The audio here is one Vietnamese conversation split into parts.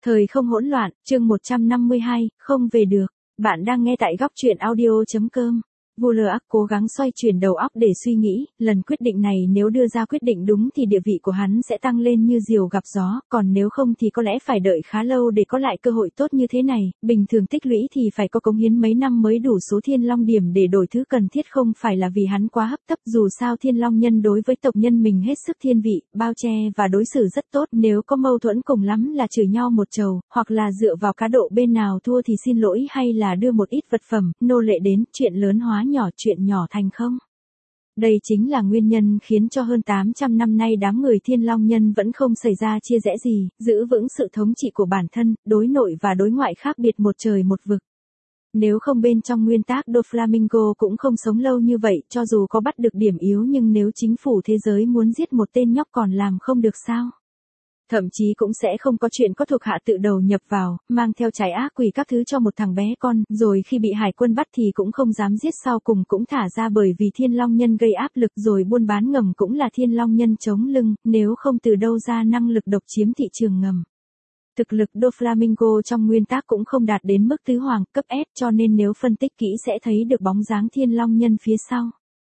Thời không hỗn loạn, chương 152, không về được. Bạn đang nghe tại góc truyện audio.com. Wooler cố gắng xoay chuyển đầu óc để suy nghĩ, lần quyết định này nếu đưa ra quyết định đúng thì địa vị của hắn sẽ tăng lên như diều gặp gió, còn nếu không thì có lẽ phải đợi khá lâu để có lại cơ hội tốt như thế này, bình thường tích lũy thì phải có cống hiến mấy năm mới đủ số thiên long điểm để đổi thứ cần thiết, không phải là vì hắn quá hấp tấp, dù sao thiên long nhân đối với tộc nhân mình hết sức thiên vị, bao che và đối xử rất tốt, nếu có mâu thuẫn cùng lắm là chửi nhau một trầu, hoặc là dựa vào cá độ bên nào thua thì xin lỗi hay là đưa một ít vật phẩm, nô lệ đến, chuyện lớn hóa nhỏ, chuyện nhỏ thành không. Đây chính là nguyên nhân khiến cho hơn 800 năm nay đám người thiên long nhân vẫn không xảy ra chia rẽ gì, giữ vững sự thống trị của bản thân, đối nội và đối ngoại khác biệt một trời một vực. Nếu không bên trong nguyên tắc Doflamingo cũng không sống lâu như vậy, cho dù có bắt được điểm yếu nhưng nếu chính phủ thế giới muốn giết một tên nhóc còn làm không được sao? Thậm chí cũng sẽ không có chuyện có thuộc hạ tự đầu nhập vào, mang theo trái ác quỷ các thứ cho một thằng bé con, rồi khi bị hải quân bắt thì cũng không dám giết, sau cùng cũng thả ra bởi vì thiên long nhân gây áp lực, rồi buôn bán ngầm cũng là thiên long nhân chống lưng, nếu không từ đâu ra năng lực độc chiếm thị trường ngầm. Thực lực Doflamingo trong nguyên tắc cũng không đạt đến mức tứ hoàng cấp S, cho nên nếu phân tích kỹ sẽ thấy được bóng dáng thiên long nhân phía sau.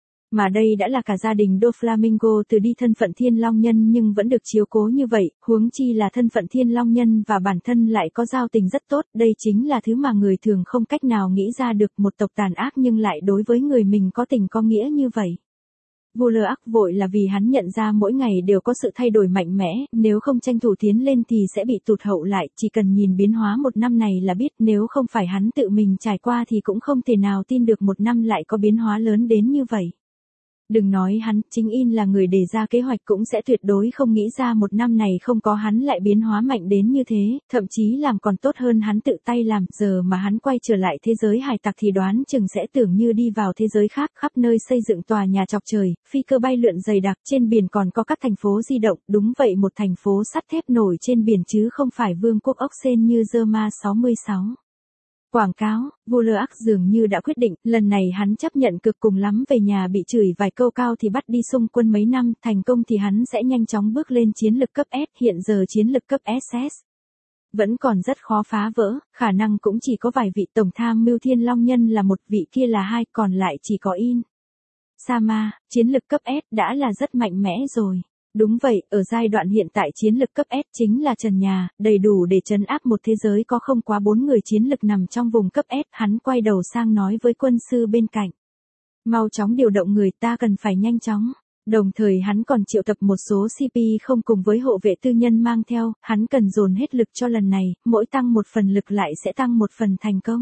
Mà đây đã là cả gia đình Doflamingo từ đi thân phận thiên long nhân nhưng vẫn được chiếu cố như vậy, huống chi là thân phận thiên long nhân và bản thân lại có giao tình rất tốt, đây chính là thứ mà người thường không cách nào nghĩ ra được, một tộc tàn ác nhưng lại đối với người mình có tình có nghĩa như vậy. Wooler vội là vì hắn nhận ra mỗi ngày đều có sự thay đổi mạnh mẽ, nếu không tranh thủ tiến lên thì sẽ bị tụt hậu lại, chỉ cần nhìn biến hóa một năm này là biết, nếu không phải hắn tự mình trải qua thì cũng không thể nào tin được một năm lại có biến hóa lớn đến như vậy. Đừng nói hắn, chính In là người đề ra kế hoạch cũng sẽ tuyệt đối không nghĩ ra một năm này không có hắn lại biến hóa mạnh đến như thế, thậm chí làm còn tốt hơn hắn tự tay làm, giờ mà hắn quay trở lại thế giới hải tặc thì đoán chừng sẽ tưởng như đi vào thế giới khác, khắp nơi xây dựng tòa nhà chọc trời, phi cơ bay lượn dày đặc, trên biển còn có các thành phố di động, đúng vậy, một thành phố sắt thép nổi trên biển chứ không phải vương quốc ốc sên như Zerma 66. Quảng cáo, Wooler dường như đã quyết định, lần này hắn chấp nhận cực, cùng lắm về nhà bị chửi vài câu cao thì bắt đi xung quân mấy năm, thành công thì hắn sẽ nhanh chóng bước lên chiến lực cấp S, hiện giờ chiến lực cấp SS. Vẫn còn rất khó phá vỡ, khả năng cũng chỉ có vài vị tổng tham mưu thiên long nhân là một, vị kia là hai, còn lại chỉ có In. Sama, chiến lực cấp S đã là rất mạnh mẽ rồi. Đúng vậy, ở giai đoạn hiện tại chiến lực cấp S chính là trần nhà, đầy đủ để trấn áp một thế giới có không quá 4 người chiến lực nằm trong vùng cấp S, hắn quay đầu sang nói với quân sư bên cạnh. Mau chóng điều động người, ta cần phải nhanh chóng. Đồng thời hắn còn triệu tập một số CP không cùng với hộ vệ tư nhân mang theo, hắn cần dồn hết lực cho lần này, mỗi tăng một phần lực lại sẽ tăng một phần thành công.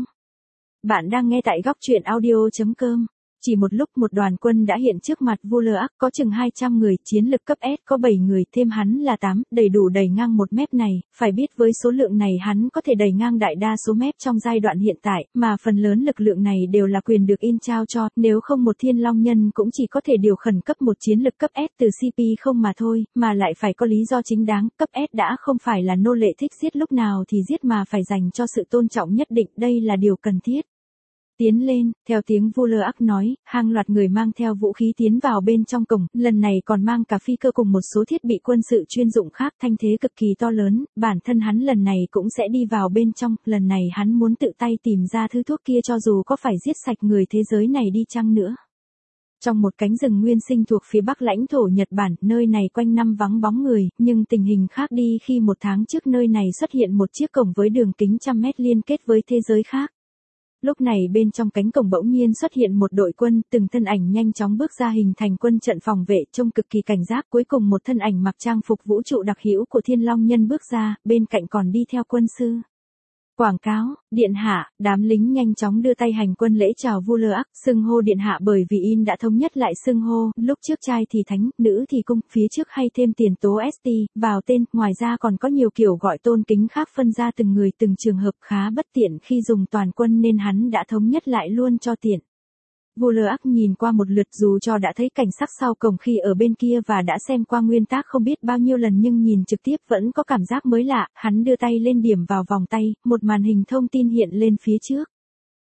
Bạn đang nghe tại góc truyện audio.com. Chỉ một lúc một đoàn quân đã hiện trước mặt Wooler, có chừng 200 người, chiến lực cấp S có 7 người, thêm hắn là 8, đầy đủ đẩy ngang một mép này, phải biết với số lượng này hắn có thể đẩy ngang đại đa số mép trong giai đoạn hiện tại, mà phần lớn lực lượng này đều là quyền được In trao cho, nếu không một thiên long nhân cũng chỉ có thể điều khẩn cấp một chiến lực cấp S từ CP không mà thôi, mà lại phải có lý do chính đáng, cấp S đã không phải là nô lệ thích giết lúc nào thì giết mà phải dành cho sự tôn trọng nhất định, đây là điều cần thiết. Tiến lên, theo tiếng Wooler nói, hàng loạt người mang theo vũ khí tiến vào bên trong cổng, lần này còn mang cả phi cơ cùng một số thiết bị quân sự chuyên dụng khác, thanh thế cực kỳ to lớn, bản thân hắn lần này cũng sẽ đi vào bên trong, lần này hắn muốn tự tay tìm ra thứ thuốc kia cho dù có phải giết sạch người thế giới này đi chăng nữa. Trong một cánh rừng nguyên sinh thuộc phía bắc lãnh thổ Nhật Bản, nơi này quanh năm vắng bóng người, nhưng tình hình khác đi khi một tháng trước nơi này xuất hiện một chiếc cổng với đường kính trăm mét liên kết với thế giới khác. Lúc này bên trong cánh cổng bỗng nhiên xuất hiện một đội quân, từng thân ảnh nhanh chóng bước ra hình thành quân trận phòng vệ, trông cực kỳ cảnh giác, cuối cùng một thân ảnh mặc trang phục vũ trụ đặc hữu của thiên long nhân bước ra, bên cạnh còn đi theo quân sư. Quảng cáo, điện hạ, đám lính nhanh chóng đưa tay hành quân lễ chào Wooler, xưng hô điện hạ bởi vì In đã thống nhất lại xưng hô, lúc trước trai thì thánh, nữ thì cung, phía trước hay thêm tiền tố ST, vào tên, ngoài ra còn có nhiều kiểu gọi tôn kính khác phân ra từng người từng trường hợp, khá bất tiện khi dùng toàn quân nên hắn đã thống nhất lại luôn cho tiện. Wooler nhìn qua một lượt dù cho đã thấy cảnh sắc sau cổng khi ở bên kia và đã xem qua nguyên tác không biết bao nhiêu lần nhưng nhìn trực tiếp vẫn có cảm giác mới lạ, hắn đưa tay lên điểm vào vòng tay, một màn hình thông tin hiện lên phía trước.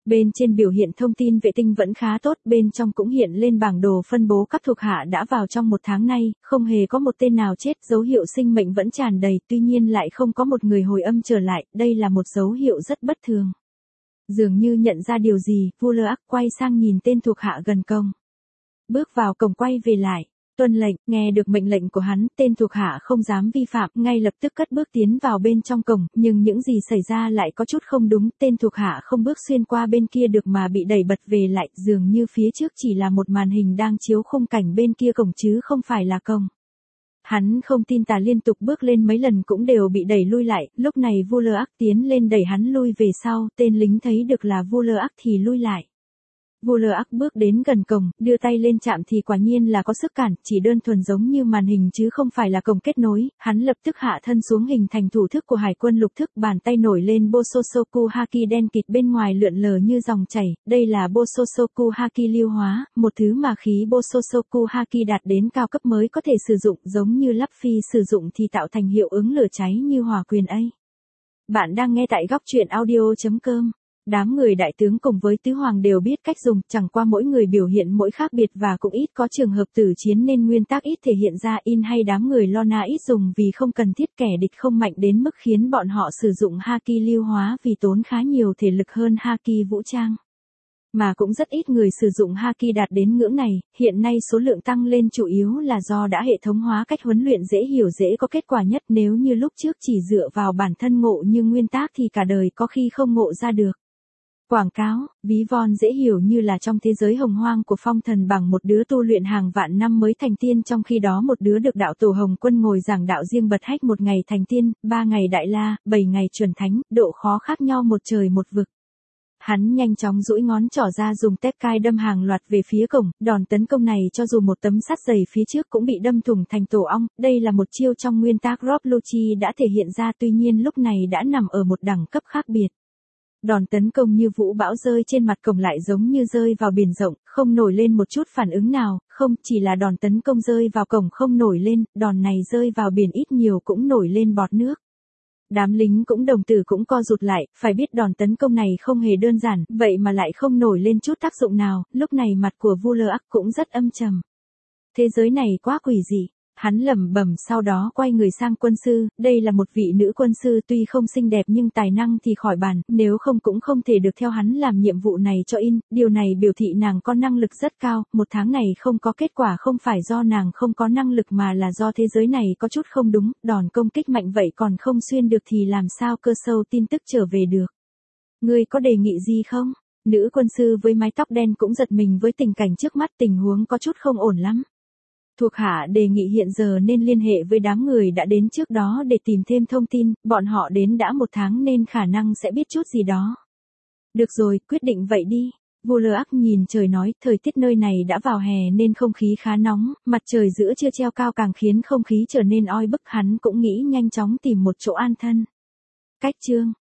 Bên trên biểu hiện thông tin vệ tinh vẫn khá tốt, bên trong cũng hiện lên bảng đồ phân bố các thuộc hạ đã vào trong một tháng nay, không hề có một tên nào chết, dấu hiệu sinh mệnh vẫn tràn đầy, tuy nhiên lại không có một người hồi âm trở lại, đây là một dấu hiệu rất bất thường. Dường như nhận ra điều gì, Vuller quay sang nhìn tên thuộc hạ gần cổng. Bước vào cổng quay về lại. Tuân lệnh, nghe được mệnh lệnh của hắn, tên thuộc hạ không dám vi phạm, ngay lập tức cất bước tiến vào bên trong cổng, nhưng những gì xảy ra lại có chút không đúng, tên thuộc hạ không bước xuyên qua bên kia được mà bị đẩy bật về lại, dường như phía trước chỉ là một màn hình đang chiếu khung cảnh bên kia cổng chứ không phải là cổng. Hắn không tin tà, liên tục bước lên mấy lần cũng đều bị đẩy lui lại, lúc này Vuller tiến lên đẩy hắn lui về sau, tên lính thấy được là Vuller thì lui lại. Vuller bước đến gần cổng, đưa tay lên chạm thì quả nhiên là có sức cản, chỉ đơn thuần giống như màn hình chứ không phải là cổng kết nối, hắn lập tức hạ thân xuống hình thành thủ thức của hải quân lục thức, bàn tay nổi lên Bososoku Haki đen kịt bên ngoài lượn lờ như dòng chảy, đây là Bososoku Haki lưu hóa, một thứ mà khí Bososoku Haki đạt đến cao cấp mới có thể sử dụng, giống như lắp phi sử dụng thì tạo thành hiệu ứng lửa cháy như hỏa quyền A. Bạn đang nghe tại góc truyện audio.com. Đám người đại tướng cùng với tứ hoàng đều biết cách dùng, chẳng qua mỗi người biểu hiện mỗi khác biệt và cũng ít có trường hợp tử chiến nên nguyên tắc ít thể hiện ra. In hay đám người Lorna ít dùng vì không cần thiết, kẻ địch không mạnh đến mức khiến bọn họ sử dụng Haki lưu hóa vì tốn khá nhiều thể lực hơn Haki vũ trang. Mà cũng rất ít người sử dụng Haki đạt đến ngưỡng này, hiện nay số lượng tăng lên chủ yếu là do đã hệ thống hóa cách huấn luyện dễ hiểu dễ có kết quả nhất, nếu như lúc trước chỉ dựa vào bản thân ngộ như nguyên tắc thì cả đời có khi không ngộ ra được. Quảng cáo, ví von dễ hiểu như là trong thế giới hồng hoang của phong thần bằng một đứa tu luyện hàng vạn năm mới thành tiên, trong khi đó một đứa được đạo tổ Hồng Quân ngồi giảng đạo riêng bật hách 1 ngày thành tiên, 3 ngày đại la, 7 ngày chuẩn thánh, độ khó khác nhau một trời một vực. Hắn nhanh chóng duỗi ngón trỏ ra dùng tép cai đâm hàng loạt về phía cổng, đòn tấn công này cho dù một tấm sắt dày phía trước cũng bị đâm thủng thành tổ ong, đây là một chiêu trong nguyên tắc Rob Lucci đã thể hiện ra, tuy nhiên lúc này đã nằm ở một đẳng cấp khác biệt. Đòn tấn công như vũ bão rơi trên mặt cổng lại giống như rơi vào biển rộng, không nổi lên một chút phản ứng nào, không chỉ là đòn tấn công rơi vào cổng không nổi lên, đòn này rơi vào biển ít nhiều cũng nổi lên bọt nước. Đám lính cũng đồng tử cũng co rụt lại, phải biết đòn tấn công này không hề đơn giản, vậy mà lại không nổi lên chút tác dụng nào, lúc này mặt của Vuller cũng rất âm trầm. Thế giới này quá quỷ dị. Hắn lẩm bẩm sau đó quay người sang quân sư, đây là một vị nữ quân sư tuy không xinh đẹp nhưng tài năng thì khỏi bàn, nếu không cũng không thể được theo hắn làm nhiệm vụ này cho In, điều này biểu thị nàng có năng lực rất cao, một tháng này không có kết quả không phải do nàng không có năng lực mà là do thế giới này có chút không đúng, đòn công kích mạnh vậy còn không xuyên được thì làm sao cơ sâu tin tức trở về được. Ngươi có đề nghị gì không? Nữ quân sư với mái tóc đen cũng giật mình với tình cảnh trước mắt, tình huống có chút không ổn lắm. Thuộc hạ đề nghị hiện giờ nên liên hệ với đám người đã đến trước đó để tìm thêm thông tin, bọn họ đến đã 1 tháng nên khả năng sẽ biết chút gì đó. Được rồi, quyết định vậy đi. Vuller nhìn trời nói, thời tiết nơi này đã vào hè nên không khí khá nóng, mặt trời giữa trưa treo cao càng khiến không khí trở nên oi bức, hắn cũng nghĩ nhanh chóng tìm một chỗ an thân. Cách chương